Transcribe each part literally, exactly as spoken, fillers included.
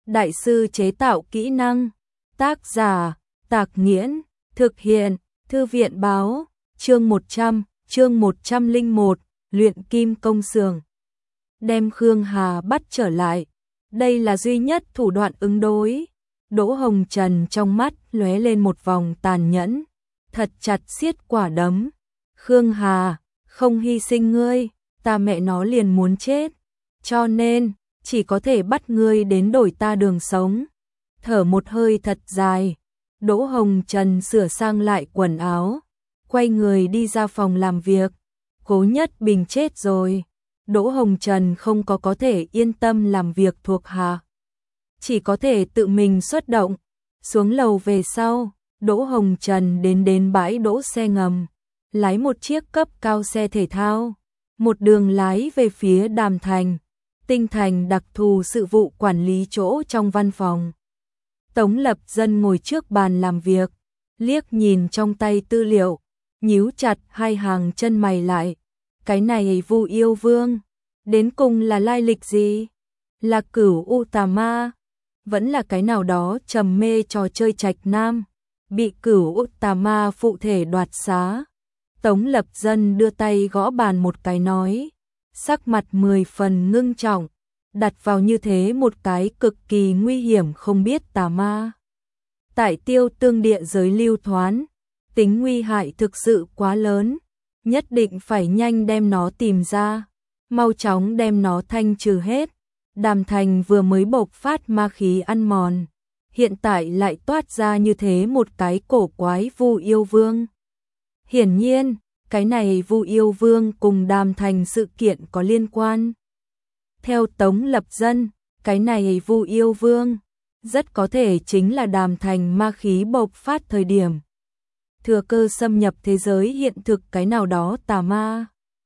đại sư chế tạo kỹ năng. Tác giả, Tạc Nghiễn, thực hiện, Thư viện báo, chương một trăm, chương một trăm lẻ một, luyện kim công xưởng. Đem Khương Hà bắt trở lại, đây là duy nhất thủ đoạn ứng đối. Đỗ Hồng Trần trong mắt lóe lên một vòng tàn nhẫn, thật chặt siết quả đấm. Khương Hà, không hy sinh ngươi, ta mẹ nó liền muốn chết, cho nên chỉ có thể bắt ngươi đến đổi ta đường sống. Thở một hơi thật dài, Đỗ Hồng Trần sửa sang lại quần áo, quay người đi ra phòng làm việc. Cố Nhất Bình chết rồi, Đỗ Hồng Trần không có có thể yên tâm làm việc thuộc hạ, chỉ có thể tự mình xuất động. Xuống lầu về sau, Đỗ Hồng Trần đến đến bãi đỗ xe ngầm, lái một chiếc cấp cao xe thể thao, một đường lái về phía Đàm Thành, Tinh Thành đặc thù sự vụ quản lý chỗ trong văn phòng. Tống Lập Dân ngồi trước bàn làm việc, liếc nhìn trong tay tư liệu, nhíu chặt hai hàng chân mày lại. Cái này Vu Yêu Vương, đến cùng là lai lịch gì? Là Cửu U Tà Ma, vẫn là cái nào đó trầm mê trò chơi trạch nam, bị Cửu U Tà Ma phụ thể đoạt xá? Tống Lập Dân đưa tay gõ bàn một cái nói, sắc mặt mười phần ngưng trọng, đặt vào như thế một cái cực kỳ nguy hiểm không biết tà ma. Tại Tiêu Tương địa giới lưu thoán, tính nguy hại thực sự quá lớn, nhất định phải nhanh đem nó tìm ra, mau chóng đem nó thanh trừ hết. Đàm Thành vừa mới bộc phát ma khí ăn mòn, hiện tại lại toát ra như thế một cái cổ quái Vu Yêu Vương. Hiển nhiên, cái này Vu Yêu Vương cùng Đàm Thành sự kiện có liên quan. Theo Tống Lập Dân, cái này Vu Yêu Vương rất có thể chính là Đàm Thành ma khí bộc phát thời điểm thừa cơ xâm nhập thế giới hiện thực cái nào đó tà ma.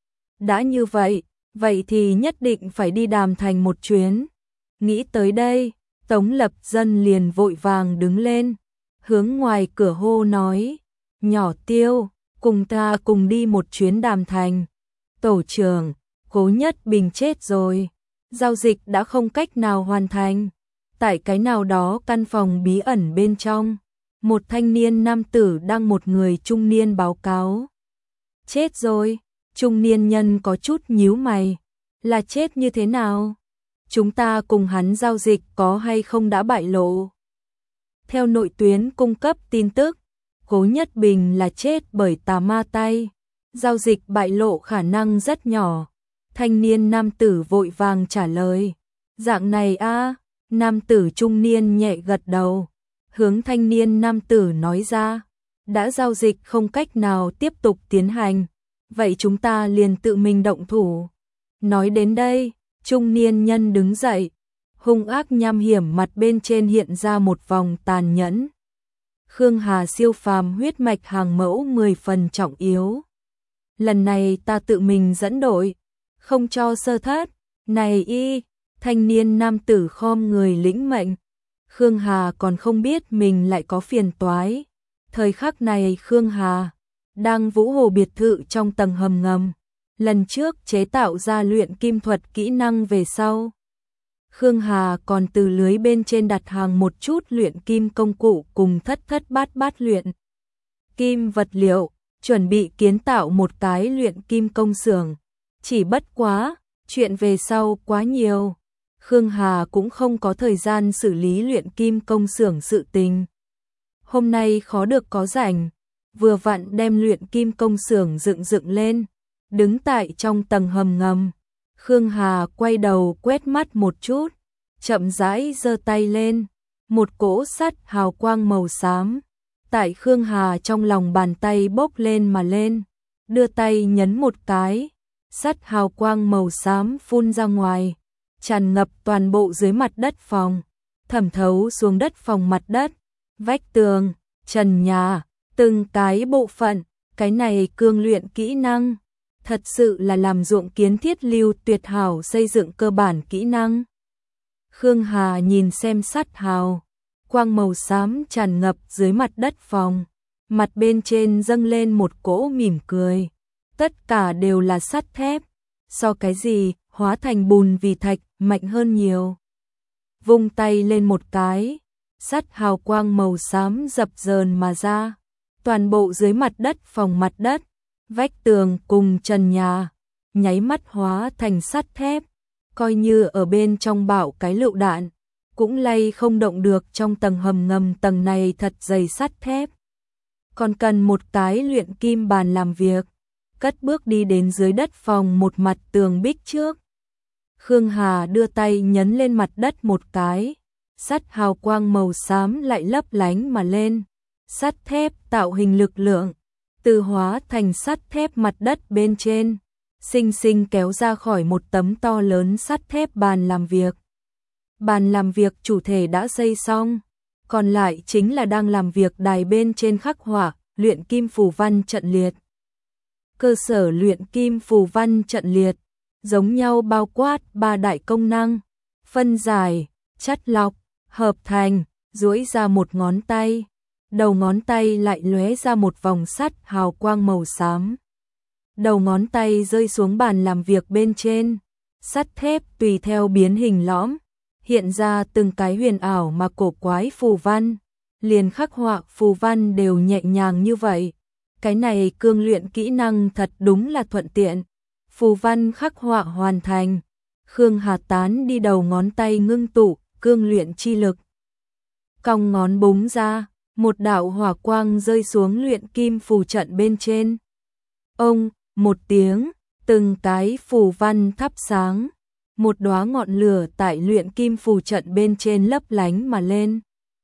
Đã như vậy, vậy thì nhất định phải đi Đàm Thành một chuyến. Nghĩ tới đây, Tống Lập Dân liền vội vàng đứng lên, hướng ngoài cửa hô nói, nhỏ Tiêu, cùng ta cùng đi một chuyến Đàm Thành. Tổ trưởng, Cố Nhất Bình chết rồi, giao dịch đã không cách nào hoàn thành. Tại cái nào đó căn phòng bí ẩn bên trong, một thanh niên nam tử đang một người trung niên báo cáo. Chết rồi, trung niên nhân có chút nhíu mày, là chết như thế nào? Chúng ta cùng hắn giao dịch có hay không đã bại lộ? Theo nội tuyến cung cấp tin tức, Cố Nhất Bình là chết bởi tà ma tay, giao dịch bại lộ khả năng rất nhỏ. Thanh niên nam tử vội vàng trả lời, dạng này a. Nam tử trung niên nhẹ gật đầu, hướng thanh niên nam tử nói ra, đã giao dịch không cách nào tiếp tục tiến hành, vậy chúng ta liền tự mình động thủ. Nói đến đây, trung niên nhân đứng dậy, hung ác nham hiểm mặt bên trên hiện ra một vòng tàn nhẫn. Khương Hà siêu phàm huyết mạch hàng mẫu mười phần trọng yếu. Lần này ta tự mình dẫn đội, không cho sơ thất. Này y, thanh niên nam tử khom người lĩnh mệnh. Khương Hà còn không biết mình lại có phiền toái. Thời khắc này Khương Hà đang Vũ Hồ biệt thự trong tầng hầm ngầm. Lần trước chế tạo ra luyện kim thuật kỹ năng về sau, Khương Hà còn từ lưới bên trên đặt hàng một chút luyện kim công cụ cùng thất thất bát bát luyện kim vật liệu, chuẩn bị kiến tạo một cái luyện kim công xưởng. Chỉ bất quá, chuyện về sau quá nhiều, Khương Hà cũng không có thời gian xử lý luyện kim công xưởng sự tình. Hôm nay khó được có rảnh, vừa vặn đem luyện kim công xưởng dựng dựng lên, đứng tại trong tầng hầm ngầm. Khương Hà quay đầu quét mắt một chút, chậm rãi giơ tay lên, một cỗ sắt hào quang màu xám tại Khương Hà trong lòng bàn tay bốc lên mà lên, đưa tay nhấn một cái, sắt hào quang màu xám phun ra ngoài, tràn ngập toàn bộ dưới mặt đất phòng, thẩm thấu xuống đất phòng mặt đất, vách tường, trần nhà, từng cái bộ phận. Cái này cương luyện kỹ năng thật sự là làm ruộng kiến thiết lưu tuyệt hảo xây dựng cơ bản kỹ năng. Khương Hà nhìn xem sắt hào quang màu xám tràn ngập dưới mặt đất phòng, mặt bên trên dâng lên một cỗ mỉm cười. Tất cả đều là sắt thép, so cái gì hóa thành bùn vì thạch mạnh hơn nhiều. vung tay lên một cái, sắt hào quang màu xám dập dờn mà ra, toàn bộ dưới mặt đất phòng mặt đất, vách tường cùng trần nhà, nháy mắt hóa thành sắt thép, coi như ở bên trong bạo cái lựu đạn, cũng lay không động được. Trong tầng hầm ngầm tầng này thật dày sắt thép, còn cần một cái luyện kim bàn làm việc. Cất bước đi đến dưới đất phòng một mặt tường bích trước. Khương Hà đưa tay nhấn lên mặt đất một cái, sắt hào quang màu xám lại lấp lánh mà lên, sắt thép tạo hình lực lượng, từ hóa thành sắt thép mặt đất bên trên, xinh xinh kéo ra khỏi một tấm to lớn sắt thép bàn làm việc. Bàn làm việc chủ thể đã xây xong, còn lại chính là đang làm việc đài bên trên khắc họa, luyện kim phù văn trận liệt. Cơ sở luyện kim phù văn trận liệt, giống nhau bao quát ba đại công năng, phân giải, chắt lọc, hợp thành, duỗi ra một ngón tay, đầu ngón tay lại lóe ra một vòng sắt hào quang màu xám. Đầu ngón tay rơi xuống bàn làm việc bên trên, sắt thép tùy theo biến hình lõm, hiện ra từng cái huyền ảo mà cổ quái phù văn, liền khắc họa phù văn đều nhẹ nhàng như vậy. Cái này cương luyện kỹ năng thật đúng là thuận tiện. Phù văn khắc họa hoàn thành, Khương Hà tán đi đầu ngón tay ngưng tụ, cương luyện chi lực. Cong ngón búng ra, một đạo hỏa quang rơi xuống luyện kim phù trận bên trên. Ông, một tiếng, từng cái phù văn thắp sáng, một đóa ngọn lửa tại luyện kim phù trận bên trên lấp lánh mà lên.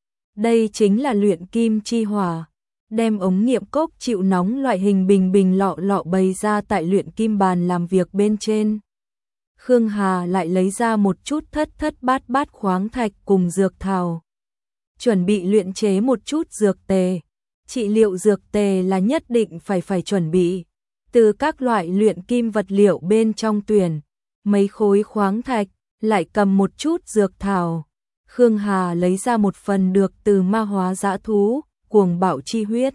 Đây chính là luyện kim chi hỏa. Đem ống nghiệm cốc chịu nóng loại hình bình bình lọ lọ bày ra tại luyện kim bàn làm việc bên trên. Khương Hà lại lấy ra một chút thất thất bát bát khoáng thạch cùng dược thảo. Chuẩn bị luyện chế một chút dược tề. Trị liệu dược tề là nhất định phải phải chuẩn bị. Từ các loại luyện kim vật liệu bên trong tuyển, mấy khối khoáng thạch, lại cầm một chút dược thảo. Khương Hà lấy ra một phần được từ ma hóa dã thú, cuồng bạo chi huyết.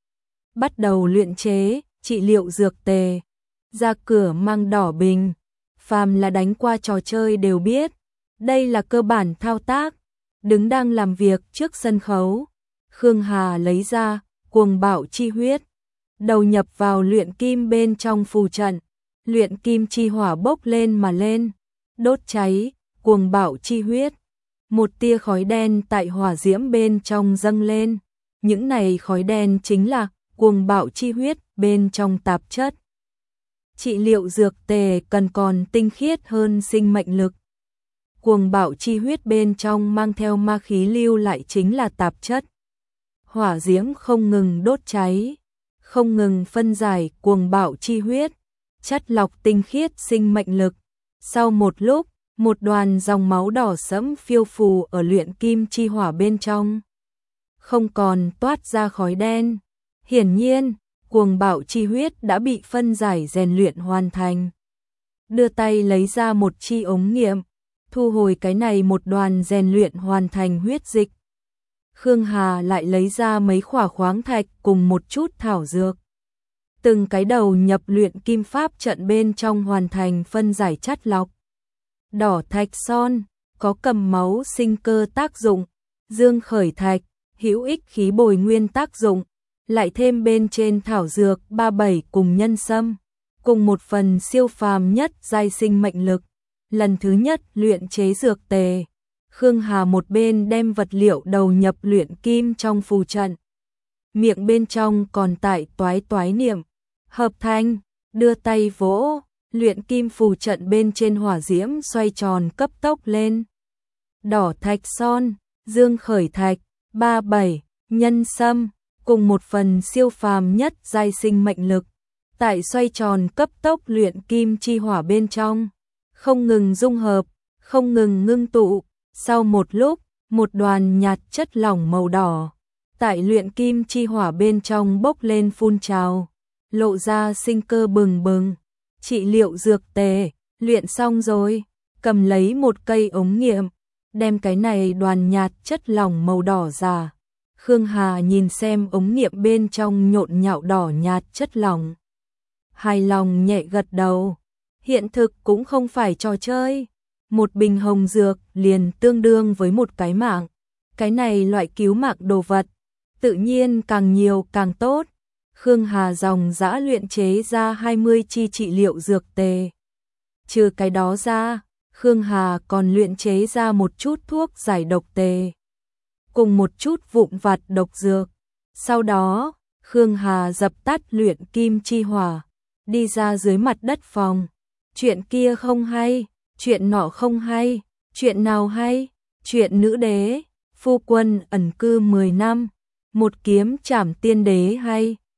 Bắt đầu luyện chế, trị liệu dược tề. Ra cửa mang đỏ bình. Phàm là đánh qua trò chơi đều biết. Đây là cơ bản thao tác. Đứng đang làm việc trước sân khấu. Khương Hà lấy ra, cuồng bạo chi huyết. Đầu nhập vào luyện kim bên trong phù trận. Luyện kim chi hỏa bốc lên mà lên. Đốt cháy, cuồng bạo chi huyết. Một tia khói đen tại hỏa diễm bên trong dâng lên. Những này khói đen chính là cuồng bạo chi huyết bên trong tạp chất. Trị liệu dược tề cần còn tinh khiết hơn sinh mệnh lực. Cuồng bạo chi huyết bên trong mang theo ma khí lưu lại chính là tạp chất. Hỏa diễm không ngừng đốt cháy, không ngừng phân giải cuồng bạo chi huyết, chất lọc tinh khiết sinh mệnh lực. Sau một lúc, một đoàn dòng máu đỏ sẫm phiêu phù ở luyện kim chi hỏa bên trong. Không còn toát ra khói đen. Hiển nhiên, cuồng bạo chi huyết đã bị phân giải rèn luyện hoàn thành. Đưa tay lấy ra một chi ống nghiệm, thu hồi cái này một đoàn rèn luyện hoàn thành huyết dịch. Khương Hà lại lấy ra mấy khỏa khoáng thạch cùng một chút thảo dược. Từng cái đầu nhập luyện kim pháp trận bên trong hoàn thành phân giải chất lọc. Đỏ thạch son, có cầm máu sinh cơ tác dụng, dương khởi thạch, hữu ích khí bồi nguyên tác dụng, lại thêm bên trên thảo dược ba bảy cùng nhân sâm, cùng một phần siêu phàm nhất giai sinh mệnh lực. Lần thứ nhất luyện chế dược tề, Khương Hà một bên đem vật liệu đầu nhập luyện kim trong phù trận. Miệng bên trong còn tại toái toái niệm, hợp thành, đưa tay vỗ, luyện kim phù trận bên trên hỏa diễm xoay tròn cấp tốc lên. Đỏ thạch son, dương khởi thạch, ba bảy, nhân sâm, cùng một phần siêu phàm nhất giai sinh mệnh lực, tại xoay tròn cấp tốc luyện kim chi hỏa bên trong, không ngừng dung hợp, không ngừng ngưng tụ. Sau một lúc, một đoàn nhạt chất lỏng màu đỏ, tại luyện kim chi hỏa bên trong bốc lên phun trào, lộ ra sinh cơ bừng bừng. Trị liệu dược tề, luyện xong rồi, cầm lấy một cây ống nghiệm, đem cái này đoàn nhạt chất lỏng màu đỏ ra. Khương Hà nhìn xem ống nghiệm bên trong nhộn nhạo đỏ nhạt chất lỏng. Hài lòng nhẹ gật đầu. Hiện thực cũng không phải trò chơi. một bình hồng dược liền tương đương với một cái mạng. Cái này loại cứu mạng đồ vật, tự nhiên càng nhiều càng tốt. Khương Hà dòng dã luyện chế ra hai mươi chi trị liệu dược tề. Trừ cái đó ra, Khương Hà còn luyện chế ra một chút thuốc giải độc tề, cùng một chút vụn vặt độc dược. Sau đó, Khương Hà dập tắt luyện kim chi hỏa, đi ra dưới mặt đất phòng. Chuyện kia không hay, chuyện nọ không hay, chuyện nào hay? Chuyện nữ đế, phu quân ẩn cư mười năm, một kiếm trảm tiên đế hay.